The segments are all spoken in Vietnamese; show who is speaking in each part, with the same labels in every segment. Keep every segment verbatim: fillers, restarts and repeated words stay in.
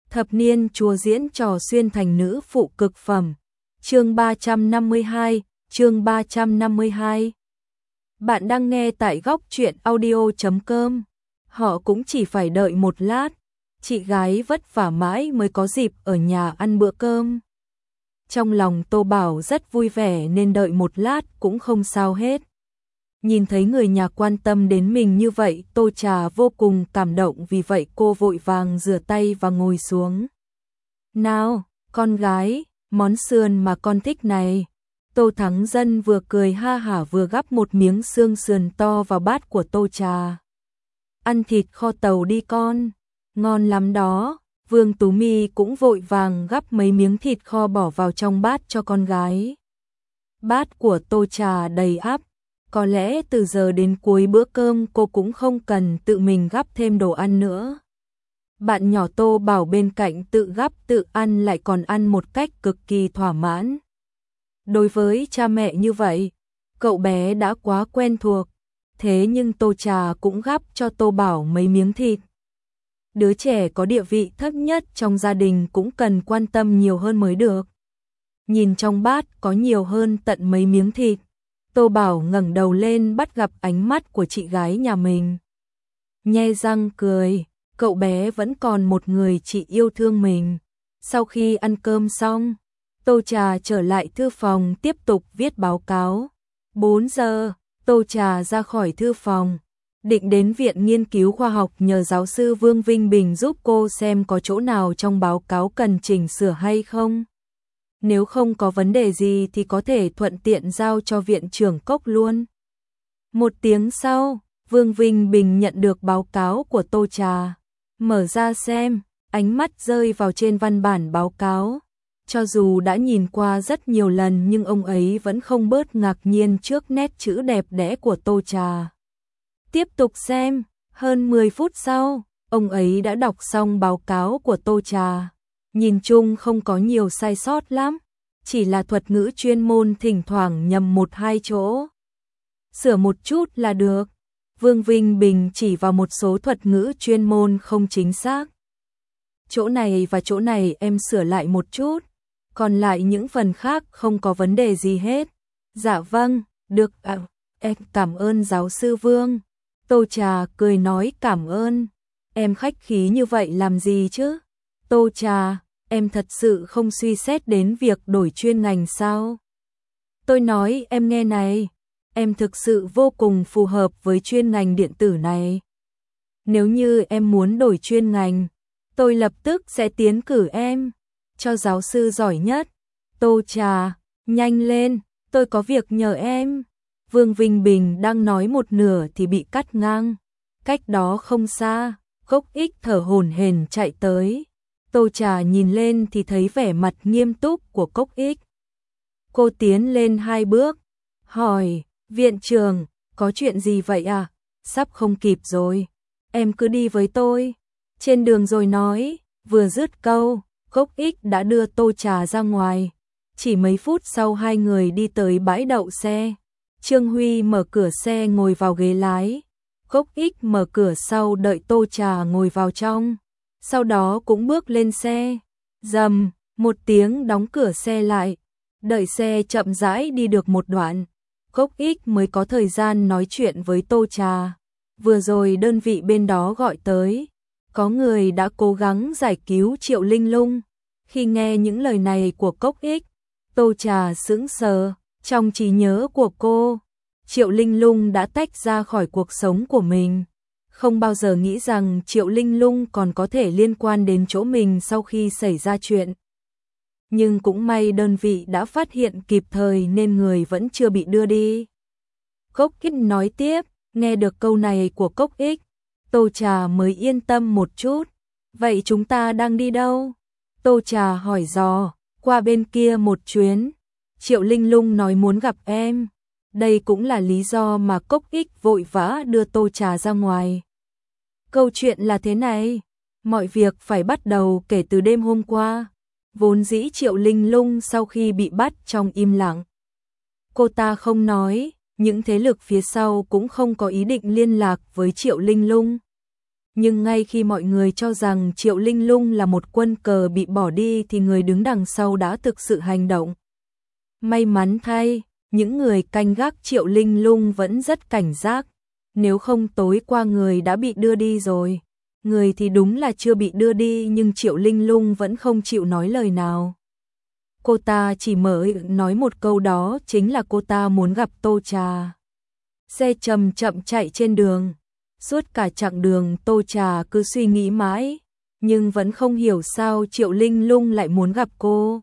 Speaker 1: Thập niên chùa diễn trò xuyên thành nữ phụ cực phẩm. Chương ba trăm năm mươi hai, chương ba trăm năm mươi hai. Bạn đang nghe tại góc truyện audio chấm com. Họ cũng chỉ phải đợi một lát, chị gái vất vả mãi mới có dịp ở nhà ăn bữa cơm. Trong lòng Tô Bảo rất vui vẻ nên đợi một lát cũng không sao hết. Nhìn thấy người nhà quan tâm đến mình như vậy, Tô Trà vô cùng cảm động, vì vậy cô vội vàng rửa tay và ngồi xuống. "Nào, con gái, món sườn mà con thích này." Tô Thắng Dân vừa cười ha hả vừa gắp một miếng xương sườn to vào bát của Tô Trà. "Ăn thịt kho tàu đi con, ngon lắm đó." Vương Tú My cũng vội vàng gắp mấy miếng thịt kho bỏ vào trong bát cho con gái. Bát của Tô Trà đầy ắp. Có lẽ từ giờ đến cuối bữa cơm cô cũng không cần tự mình gắp thêm đồ ăn nữa. Bạn nhỏ Tô Bảo bên cạnh tự gắp tự ăn, lại còn ăn một cách cực kỳ thỏa mãn. Đối với cha mẹ như vậy, cậu bé đã quá quen thuộc. Thế nhưng Tô Trà cũng gắp cho Tô Bảo mấy miếng thịt. Đứa trẻ có địa vị thấp nhất trong gia đình cũng cần quan tâm nhiều hơn mới được. Nhìn trong bát có nhiều hơn tận mấy miếng thịt, Tô Bảo ngẩng đầu lên bắt gặp ánh mắt của chị gái nhà mình. Nhe răng cười, cậu bé vẫn còn một người chị yêu thương mình. Sau khi ăn cơm xong, Tô Trà trở lại thư phòng tiếp tục viết báo cáo. bốn giờ, Tô Trà ra khỏi thư phòng, định đến Viện Nghiên cứu Khoa học nhờ giáo sư Vương Vinh Bình giúp cô xem có chỗ nào trong báo cáo cần chỉnh sửa hay không. Nếu không có vấn đề gì thì có thể thuận tiện giao cho viện trưởng Cốc luôn. Một tiếng sau, Vương Vinh Bình nhận được báo cáo của Tô Trà. Mở ra xem, ánh mắt rơi vào trên văn bản báo cáo. Cho dù đã nhìn qua rất nhiều lần nhưng ông ấy vẫn không bớt ngạc nhiên trước nét chữ đẹp đẽ của Tô Trà. Tiếp tục xem, hơn mười phút sau, ông ấy đã đọc xong báo cáo của Tô Trà. Nhìn chung không có nhiều sai sót lắm, chỉ là thuật ngữ chuyên môn thỉnh thoảng nhầm một hai chỗ. Sửa một chút là được. Vương Vinh Bình chỉ vào một số thuật ngữ chuyên môn không chính xác. Chỗ này và chỗ này em sửa lại một chút, còn lại những phần khác không có vấn đề gì hết. Dạ vâng, được ạ, em cảm ơn giáo sư Vương. Tô Trà cười nói cảm ơn. Em khách khí như vậy làm gì chứ? Tô Trà, em thật sự không suy xét đến việc đổi chuyên ngành sao? Tôi nói em nghe này, em thực sự vô cùng phù hợp với chuyên ngành điện tử này. Nếu như em muốn đổi chuyên ngành, tôi lập tức sẽ tiến cử em cho giáo sư giỏi nhất. Tô Trà, nhanh lên, tôi có việc nhờ em. Vương Vinh Bình đang nói một nửa thì bị cắt ngang. Cách đó không xa, Cốc Ích thở hổn hển chạy tới. Tô Trà nhìn lên thì thấy vẻ mặt nghiêm túc của Cốc Ích. Cô tiến lên hai bước, hỏi, viện trưởng, có chuyện gì vậy à? Sắp không kịp rồi, em cứ đi với tôi. Trên đường rồi nói, vừa dứt câu, Cốc Ích đã đưa Tô Trà ra ngoài. Chỉ mấy phút sau hai người đi tới bãi đậu xe. Trương Huy mở cửa xe ngồi vào ghế lái. Cốc Ích mở cửa sau đợi Tô Trà ngồi vào trong. Sau đó cũng bước lên xe. Rầm, một tiếng đóng cửa xe lại. Đợi xe chậm rãi đi được một đoạn, Cốc Ích mới có thời gian nói chuyện với Tô Trà. Vừa rồi đơn vị bên đó gọi tới, có người đã cố gắng giải cứu Triệu Linh Lung. Khi nghe những lời này của Cốc Ích, Tô Trà sững sờ. Trong trí nhớ của cô, Triệu Linh Lung đã tách ra khỏi cuộc sống của mình. Không bao giờ nghĩ rằng Triệu Linh Lung còn có thể liên quan đến chỗ mình sau khi xảy ra chuyện. Nhưng cũng may đơn vị đã phát hiện kịp thời nên người vẫn chưa bị đưa đi. Cốc Ích nói tiếp, nghe được câu này của Cốc Ích, Tô Trà mới yên tâm một chút. Vậy chúng ta đang đi đâu? Tô Trà hỏi dò, qua bên kia một chuyến. Triệu Linh Lung nói muốn gặp em. Đây cũng là lý do mà Cốc Ích vội vã đưa Tô Trà ra ngoài. Câu chuyện là thế này, mọi việc phải bắt đầu kể từ đêm hôm qua. Vốn dĩ Triệu Linh Lung sau khi bị bắt trong im lặng. Cô ta không nói, những thế lực phía sau cũng không có ý định liên lạc với Triệu Linh Lung. Nhưng ngay khi mọi người cho rằng Triệu Linh Lung là một quân cờ bị bỏ đi thì người đứng đằng sau đã thực sự hành động. May mắn thay, những người canh gác Triệu Linh Lung vẫn rất cảnh giác, nếu không tối qua người đã bị đưa đi rồi. Người thì đúng là chưa bị đưa đi nhưng Triệu Linh Lung vẫn không chịu nói lời nào. Cô ta chỉ mới nói một câu đó chính là cô ta muốn gặp Tô Trà. Xe chậm chậm chạy trên đường. Suốt cả chặng đường Tô Trà cứ suy nghĩ mãi, nhưng vẫn không hiểu sao Triệu Linh Lung lại muốn gặp cô.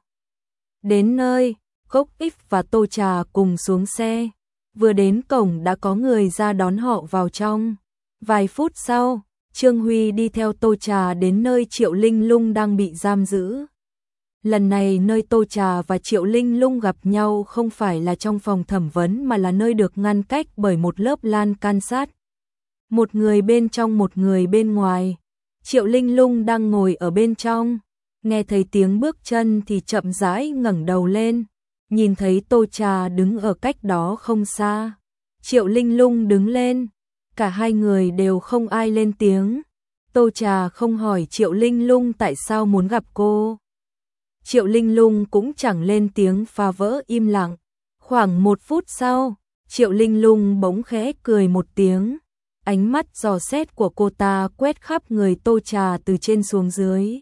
Speaker 1: Đến nơi, Cốc Ích và Tô Trà cùng xuống xe. Vừa đến cổng đã có người ra đón họ vào trong. Vài phút sau, Trương Huy đi theo Tô Trà đến nơi Triệu Linh Lung đang bị giam giữ. Lần này nơi Tô Trà và Triệu Linh Lung gặp nhau không phải là trong phòng thẩm vấn mà là nơi được ngăn cách bởi một lớp lan can sắt. Một người bên trong một người bên ngoài. Triệu Linh Lung đang ngồi ở bên trong, nghe thấy tiếng bước chân thì chậm rãi ngẩng đầu lên, nhìn thấy Tô Trà đứng ở cách đó không xa. Triệu Linh Lung đứng lên, cả hai người đều không ai lên tiếng. Tô Trà không hỏi Triệu Linh Lung tại sao muốn gặp cô. Triệu Linh Lung cũng chẳng lên tiếng phá vỡ im lặng. Khoảng một phút sau, Triệu Linh Lung bỗng khẽ cười một tiếng. Ánh mắt dò xét của cô ta quét khắp người Tô Trà từ trên xuống dưới.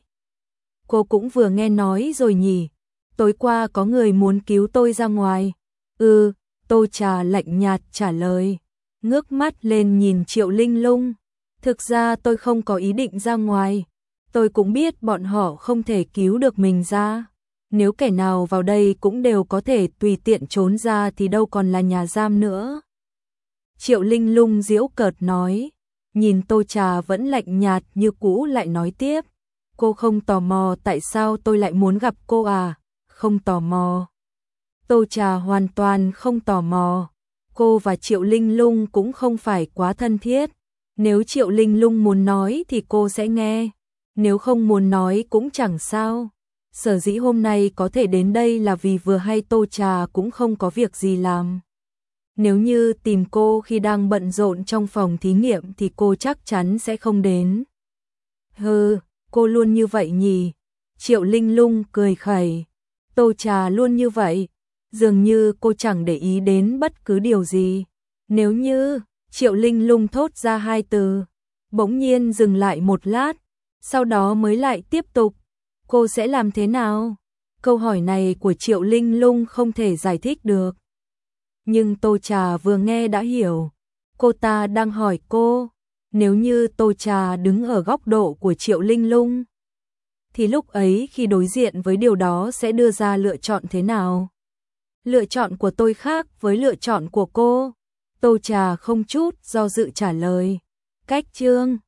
Speaker 1: Cô cũng vừa nghe nói rồi nhỉ? Tối qua có người muốn cứu tôi ra ngoài. Ừ, Tô Trà lạnh nhạt trả lời. Ngước mắt lên nhìn Triệu Linh Lung. Thực ra tôi không có ý định ra ngoài. Tôi cũng biết bọn họ không thể cứu được mình ra. Nếu kẻ nào vào đây cũng đều có thể tùy tiện trốn ra thì đâu còn là nhà giam nữa. Triệu Linh Lung giễu cợt nói. Nhìn Tô Trà vẫn lạnh nhạt như cũ lại nói tiếp. Cô không tò mò tại sao tôi lại muốn gặp cô à? Không tò mò. Tô Trà hoàn toàn không tò mò. Cô và Triệu Linh Lung cũng không phải quá thân thiết. Nếu Triệu Linh Lung muốn nói thì cô sẽ nghe. Nếu không muốn nói cũng chẳng sao. Sở dĩ hôm nay có thể đến đây là vì vừa hay Tô Trà cũng không có việc gì làm. Nếu như tìm cô khi đang bận rộn trong phòng thí nghiệm thì cô chắc chắn sẽ không đến. Hừ, cô luôn như vậy nhỉ? Triệu Linh Lung cười khẩy. Tô Trà luôn như vậy. Dường như cô chẳng để ý đến bất cứ điều gì. Nếu như, Triệu Linh Lung thốt ra hai từ, bỗng nhiên dừng lại một lát, sau đó mới lại tiếp tục. Cô sẽ làm thế nào? Câu hỏi này của Triệu Linh Lung không thể giải thích được. Nhưng Tô Trà vừa nghe đã hiểu. Cô ta đang hỏi cô, nếu như Tô Trà đứng ở góc độ của Triệu Linh Lung, thì lúc ấy khi đối diện với điều đó sẽ đưa ra lựa chọn thế nào? Lựa chọn của tôi khác với lựa chọn của cô. Tô Trà không chút do dự trả lời. Cách chương